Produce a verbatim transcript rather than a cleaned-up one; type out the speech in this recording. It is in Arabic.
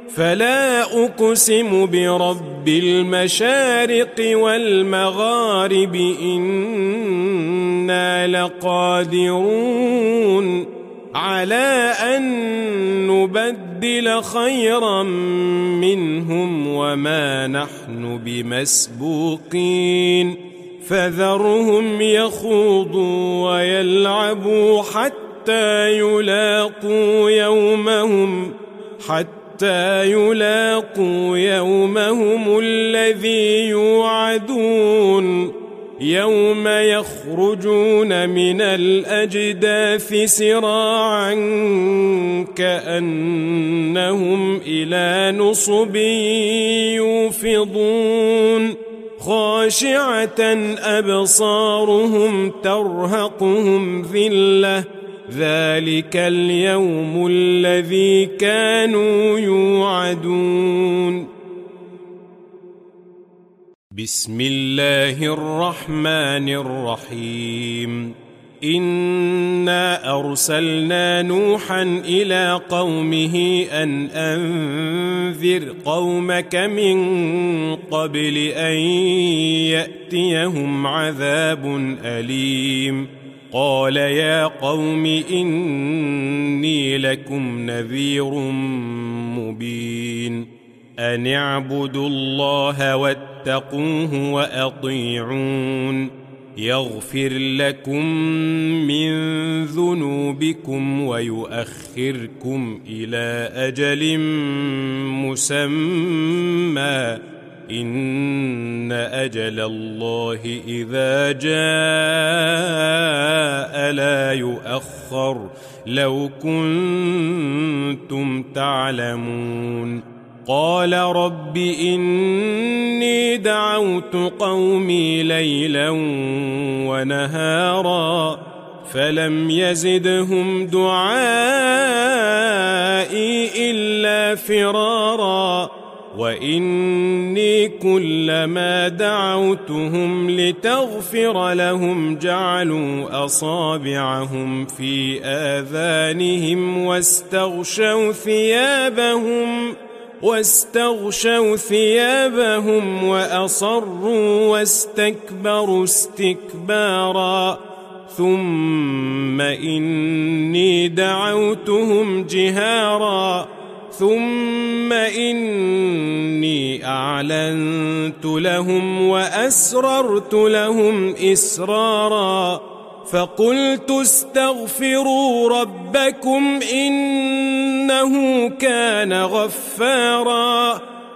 فلا أقسم برب المشارق والمغارب إنا لقادرون على أن نبدل خيرا منهم وما نحن بمسبوقين فذرهم يخوضوا ويلعبوا حتى يلاقوا يومهم حتى يلاقوا يومهم الذي يوعدون يوم يخرجون من الأجداث سراعا كأنهم إلى نصب يوفضون خاشعة أبصارهم ترهقهم ذلة ذلك اليوم الذي كانوا يوعدون. بسم الله الرحمن الرحيم. إنا أرسلنا نوحا إلى قومه أن أنذر قومك من قبل أن يأتيهم عذاب أليم. قال يا قوم إني لكم نذير مبين أن اعبدوا الله واتقوه وأطيعون يغفر لكم من ذنوبكم ويؤخركم إلى أجل مسمى إن أجل الله إذا جاء لا يؤخر لو كنتم تعلمون. قال رب إني دعوت قومي ليلا ونهارا فلم يزدهم دعائي إلا فرارا وإني كلما دعوتهم لتغفر لهم جعلوا أصابعهم في آذانهم واستغشوا ثيابهم واستغشوا ثيابهم وأصروا واستكبروا استكبارا ثم إني دعوتهم جهارا ثم إني أعلنت لهم وأسررت لهم إسرارا فقلت استغفروا ربكم إنه كان غفارا